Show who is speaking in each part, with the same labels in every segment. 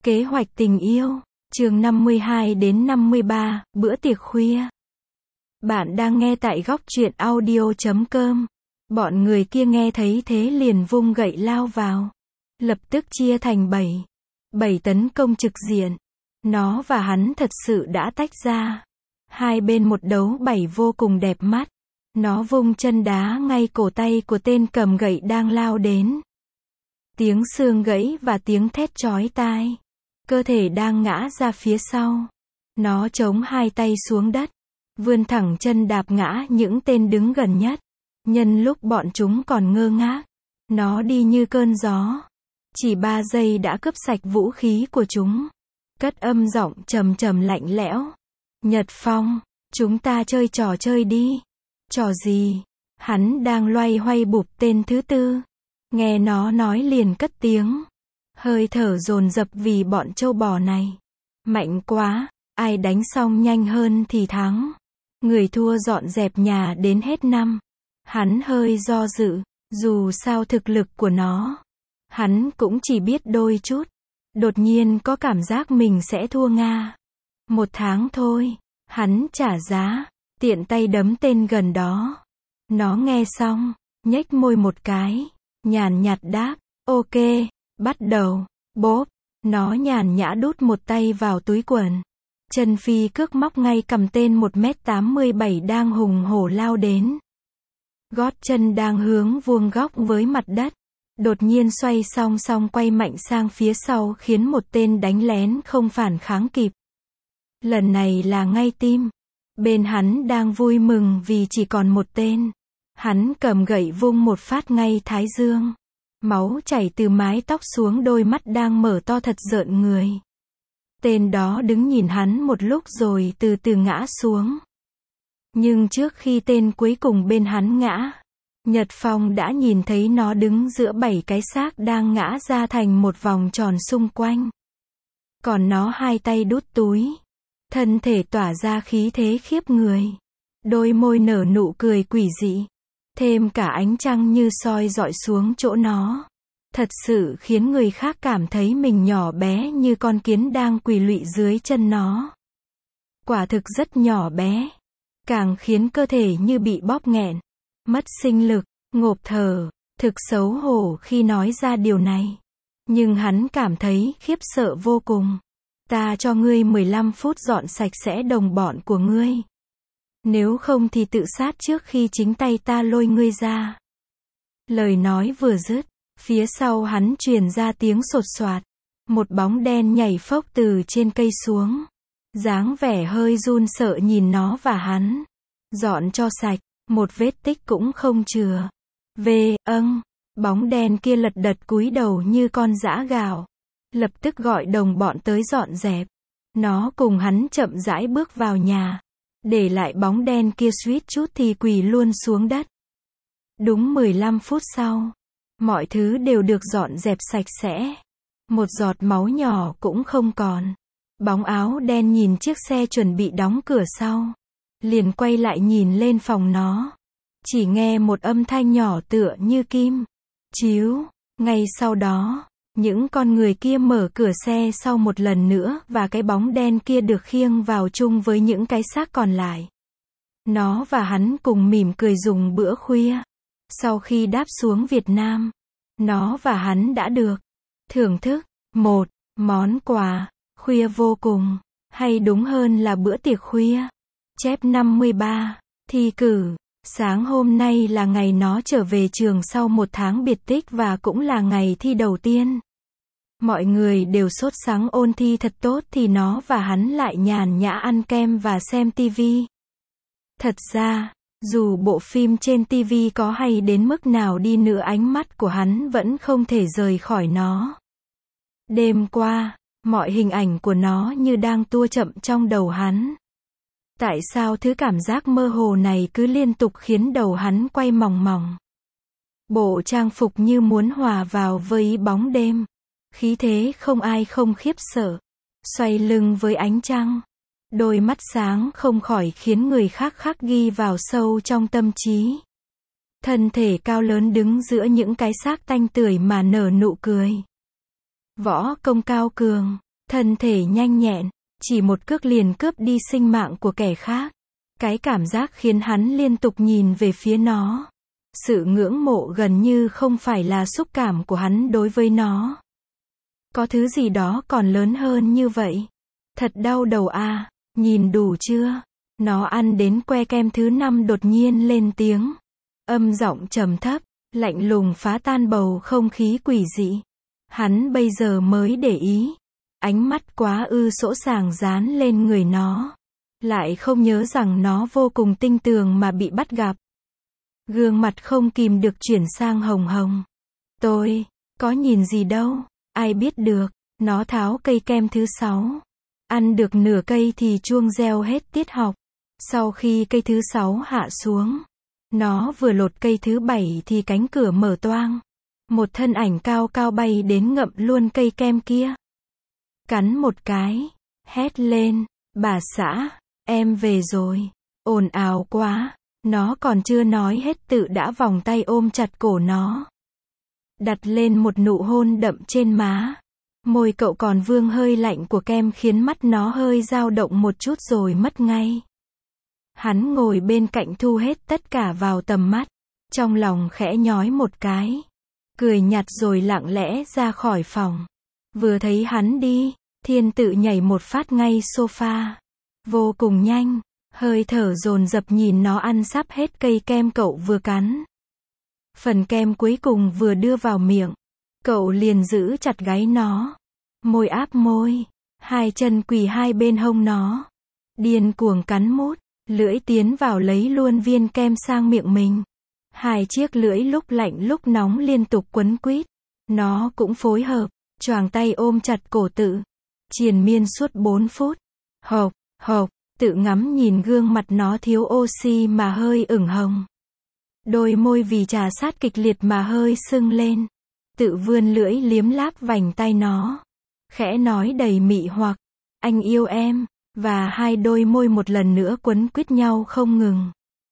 Speaker 1: Kế hoạch tình yêu, chương 52 đến 53, bữa tiệc khuya. Bạn đang nghe tại góc truyện audio.com. Bọn người kia nghe thấy thế liền vung gậy lao vào. Lập tức chia thành 7 tấn công trực diện. Nó và hắn thật sự đã tách ra. Hai bên một đấu 7 vô cùng đẹp mắt. Nó vung chân đá ngay cổ tay của tên cầm gậy đang lao đến. Tiếng xương gãy và tiếng thét chói tai. Cơ thể đang ngã ra phía sau. Nó chống hai tay xuống đất. Vươn thẳng chân đạp ngã những tên đứng gần nhất. Nhân lúc bọn chúng còn ngơ ngác. Nó đi như cơn gió. Chỉ 3 giây đã cướp sạch vũ khí của chúng. Cất âm giọng trầm trầm lạnh lẽo. Nhật Phong, chúng ta chơi trò chơi đi. Trò gì? Hắn đang loay hoay bụp tên thứ tư. Nghe nó nói liền cất tiếng. Hơi thở dồn dập vì bọn trâu bò này. Mạnh quá, ai đánh xong nhanh hơn thì thắng. Người thua dọn dẹp nhà đến hết năm. Hắn hơi do dự, dù sao thực lực của nó. Hắn cũng chỉ biết đôi chút. Đột nhiên có cảm giác mình sẽ thua Nga. 1 tháng thôi, hắn trả giá, tiện tay đấm tên gần đó. Nó nghe xong, nhếch môi một cái, nhàn nhạt đáp, ok. Bắt đầu, bốp, nó nhàn nhã đút một tay vào túi quần. Chân phi cước móc ngay cầm tên 1m87 đang hùng hổ lao đến. Gót chân đang hướng vuông góc với mặt đất. Đột nhiên xoay song song quay mạnh sang phía sau khiến một tên đánh lén không phản kháng kịp. Lần này là ngay tim. Bên hắn đang vui mừng vì chỉ còn một tên. Hắn cầm gậy vung một phát ngay thái dương. Máu chảy từ mái tóc xuống đôi mắt đang mở to thật rợn người. Tên đó đứng nhìn hắn một lúc rồi từ từ ngã xuống. Nhưng trước khi tên cuối cùng bên hắn ngã, Nhật Phong đã nhìn thấy nó đứng giữa 7 cái xác đang ngã ra thành một vòng tròn xung quanh. Còn nó hai tay đút túi. Thân thể tỏa ra khí thế khiếp người. Đôi môi nở nụ cười quỷ dị. Thêm cả ánh trăng như soi dọi xuống chỗ nó. Thật sự khiến người khác cảm thấy mình nhỏ bé như con kiến đang quỳ lụy dưới chân nó. Quả thực rất nhỏ bé. Càng khiến cơ thể như bị bóp nghẹn. Mất sinh lực, ngộp thở. Thực xấu hổ khi nói ra điều này. Nhưng hắn cảm thấy khiếp sợ vô cùng. Ta cho ngươi 15 phút dọn sạch sẽ đồng bọn của ngươi. Nếu không thì tự sát trước khi chính tay ta lôi ngươi ra. Lời nói vừa dứt, phía sau hắn truyền ra tiếng sột soạt. Một bóng đen nhảy phốc từ trên cây xuống. Dáng vẻ hơi run sợ nhìn nó và hắn. Dọn cho sạch, một vết tích cũng không chừa. Bóng đen kia lật đật cúi đầu như con giã gạo. Lập tức gọi đồng bọn tới dọn dẹp. Nó cùng hắn chậm rãi bước vào nhà. Để lại bóng đen kia suýt chút thì quỳ luôn xuống đất. Đúng 15 phút sau, mọi thứ đều được dọn dẹp sạch sẽ. Một giọt máu nhỏ cũng không còn. Bóng áo đen nhìn chiếc xe chuẩn bị đóng cửa sau. Liền quay lại nhìn lên phòng nó. Chỉ nghe một âm thanh nhỏ tựa như kim. Chíu. Ngay sau đó, những con người kia mở cửa xe sau một lần nữa và cái bóng đen kia được khiêng vào chung với những cái xác còn lại. Nó và hắn cùng mỉm cười dùng bữa khuya. Sau khi đáp xuống Việt Nam, nó và hắn đã được thưởng thức một món quà khuya vô cùng, hay đúng hơn là bữa tiệc khuya. Chép 53, thi cử. Sáng hôm nay là ngày nó trở về trường sau 1 tháng biệt tích và cũng là ngày thi đầu tiên. Mọi người đều sốt sắng ôn thi thật tốt thì nó và hắn lại nhàn nhã ăn kem và xem tivi. Thật ra, dù bộ phim trên tivi có hay đến mức nào đi nữa ánh mắt của hắn vẫn không thể rời khỏi nó. Đêm qua, mọi hình ảnh của nó như đang tua chậm trong đầu hắn. Tại sao thứ cảm giác mơ hồ này cứ liên tục khiến đầu hắn quay mòng mòng. Bộ trang phục như muốn hòa vào với bóng đêm. Khí thế không ai không khiếp sợ. Xoay lưng với ánh trăng. Đôi mắt sáng không khỏi khiến người khác khắc ghi vào sâu trong tâm trí. Thân thể cao lớn đứng giữa những cái xác tanh tưởi mà nở nụ cười. Võ công cao cường. thân thể nhanh nhẹn, chỉ một cước liền cướp đi sinh mạng của kẻ khác. Cái cảm giác khiến hắn liên tục nhìn về phía nó. Sự ngưỡng mộ gần như không phải là xúc cảm của hắn đối với nó. Có thứ gì đó còn lớn hơn như vậy. Thật đau đầu à, nhìn đủ chưa? Nó ăn đến que kem thứ 5 đột nhiên lên tiếng. Âm giọng trầm thấp, lạnh lùng phá tan bầu không khí quỷ dị. Hắn bây giờ mới để ý. Ánh mắt quá sỗ sàng dán lên người nó. Lại không nhớ rằng nó vô cùng tinh tường mà bị bắt gặp. Gương mặt không kìm được chuyển sang hồng hồng. Tôi, có nhìn gì đâu, ai biết được. Nó tháo cây kem thứ 6. Ăn được nửa cây thì chuông reo hết tiết học. Sau khi cây thứ 6 hạ xuống, nó vừa lột cây thứ 7 thì cánh cửa mở toang. Một thân ảnh cao cao bay đến ngậm luôn cây kem kia. Cắn một cái, hét lên, bà xã, em về rồi. Ồn ào quá. Nó còn chưa nói hết tự đã vòng tay ôm chặt cổ nó. Đặt lên một nụ hôn đậm trên má. Môi cậu còn vương hơi lạnh của kem khiến mắt nó hơi dao động một chút rồi mất ngay. Hắn ngồi bên cạnh thu hết tất cả vào tầm mắt. Trong lòng khẽ nhói một cái. Cười nhạt rồi lặng lẽ ra khỏi phòng. Vừa thấy hắn đi, Thiên Tự nhảy một phát ngay sofa. Vô cùng nhanh. Hơi thở dồn dập nhìn nó ăn sắp hết cây kem cậu vừa cắn. Phần kem cuối cùng vừa đưa vào miệng. Cậu liền giữ chặt gáy nó. Môi áp môi. Hai chân quỳ hai bên hông nó. Điên cuồng cắn mút. Lưỡi tiến vào lấy luôn viên kem sang miệng mình. Hai chiếc lưỡi lúc lạnh lúc nóng liên tục quấn quýt. Nó cũng phối hợp. Choàng tay ôm chặt cổ Tự. Triền miên suốt 4 phút. Hộc, hộc. Tự ngắm nhìn gương mặt nó thiếu oxy mà hơi ửng hồng. Đôi môi vì trà sát kịch liệt mà hơi sưng lên. Tự vươn lưỡi liếm láp vành tay nó. Khẽ nói đầy mị hoặc. Anh yêu em. Và hai đôi môi một lần nữa quấn quýt nhau không ngừng.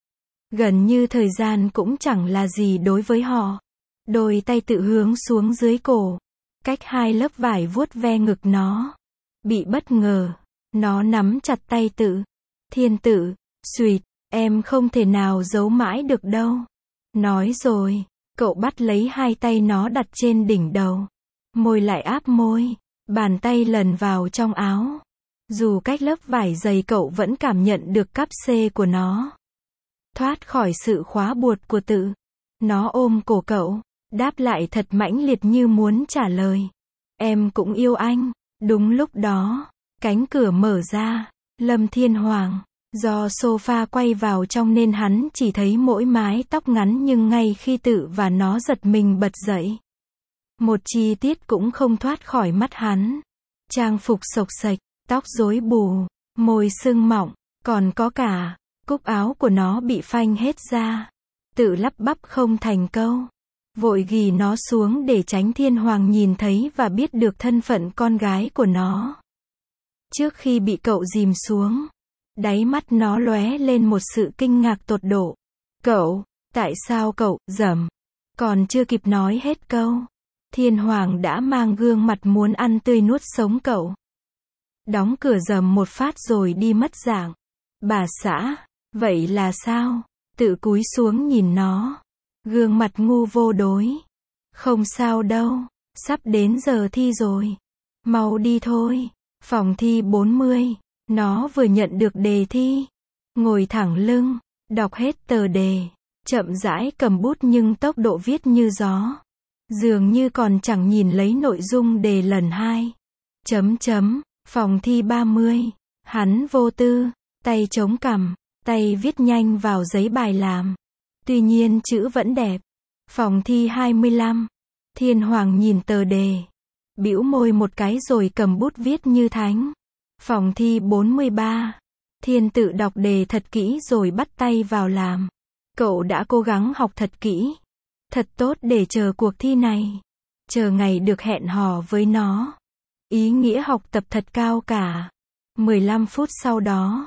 Speaker 1: Gần như thời gian cũng chẳng là gì đối với họ. Đôi tay Tự hướng xuống dưới cổ. Cách hai lớp vải vuốt ve ngực nó. Bị bất ngờ. Nó nắm chặt tay Tự. Thiên Tự, xuỵt, em không thể nào giấu mãi được đâu. Nói rồi, cậu bắt lấy hai tay nó đặt trên đỉnh đầu. Môi lại áp môi, bàn tay lần vào trong áo. Dù cách lớp vải dày cậu vẫn cảm nhận được cắp xê của nó. Thoát khỏi sự khóa buộc của Tự. Nó ôm cổ cậu, đáp lại thật mãnh liệt như muốn trả lời. Em cũng yêu anh. Đúng lúc đó. Cánh cửa mở ra, Lâm Thiên Hoàng, do sofa quay vào trong nên hắn chỉ thấy mỗi mái tóc ngắn nhưng ngay khi Tự và nó giật mình bật dậy. Một chi tiết cũng không thoát khỏi mắt hắn. Trang phục xộc xệch, tóc rối bù, môi sưng mọng, còn có cả, cúc áo của nó bị phanh hết ra. Tự lắp bắp không thành câu. Vội ghì nó xuống để tránh Thiên Hoàng nhìn thấy và biết được thân phận con gái của nó. Trước khi bị cậu dìm xuống, đáy mắt nó lóe lên một sự kinh ngạc tột độ. Cậu, tại sao cậu, dầm. Còn chưa kịp nói hết câu. Thiên Hoàng đã mang gương mặt muốn ăn tươi nuốt sống cậu. Đóng cửa dầm một phát rồi đi mất dạng. Bà xã, vậy là sao? Tự cúi xuống nhìn nó. Gương mặt ngu vô đối. Không sao đâu, sắp đến giờ thi rồi. Mau đi thôi. Phòng thi 40, nó vừa nhận được đề thi. Ngồi thẳng lưng, đọc hết tờ đề. Chậm rãi cầm bút nhưng tốc độ viết như gió. Dường như còn chẳng nhìn lấy nội dung đề lần 2. Phòng thi 30. Hắn vô tư, tay chống cằm, tay viết nhanh vào giấy bài làm. Tuy nhiên chữ vẫn đẹp. Phòng thi 25. Thiên Hoàng nhìn tờ đề. Bĩu môi một cái rồi cầm bút viết như thánh. Phòng thi 43. Thiên Tự đọc đề thật kỹ rồi bắt tay vào làm. Cậu đã cố gắng học thật kỹ. Thật tốt để chờ cuộc thi này. Chờ ngày được hẹn hò với nó. Ý nghĩa học tập thật cao cả. 15 phút sau đó.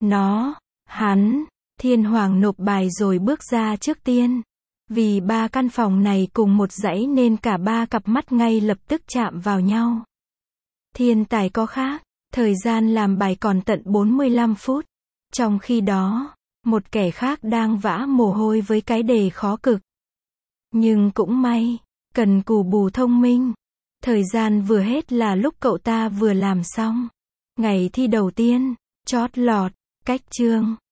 Speaker 1: Hắn, Thiên Hoàng nộp bài rồi bước ra trước tiên. Vì 3 căn phòng này cùng một dãy nên cả 3 cặp mắt ngay lập tức chạm vào nhau. Thiên tài có khác, thời gian làm bài còn tận 45 phút. Trong khi đó, một kẻ khác đang vã mồ hôi với cái đề khó cực. Nhưng cũng may, cần cù bù thông minh. Thời gian vừa hết là lúc cậu ta vừa làm xong. Ngày thi đầu tiên, chót lọt, cách chương.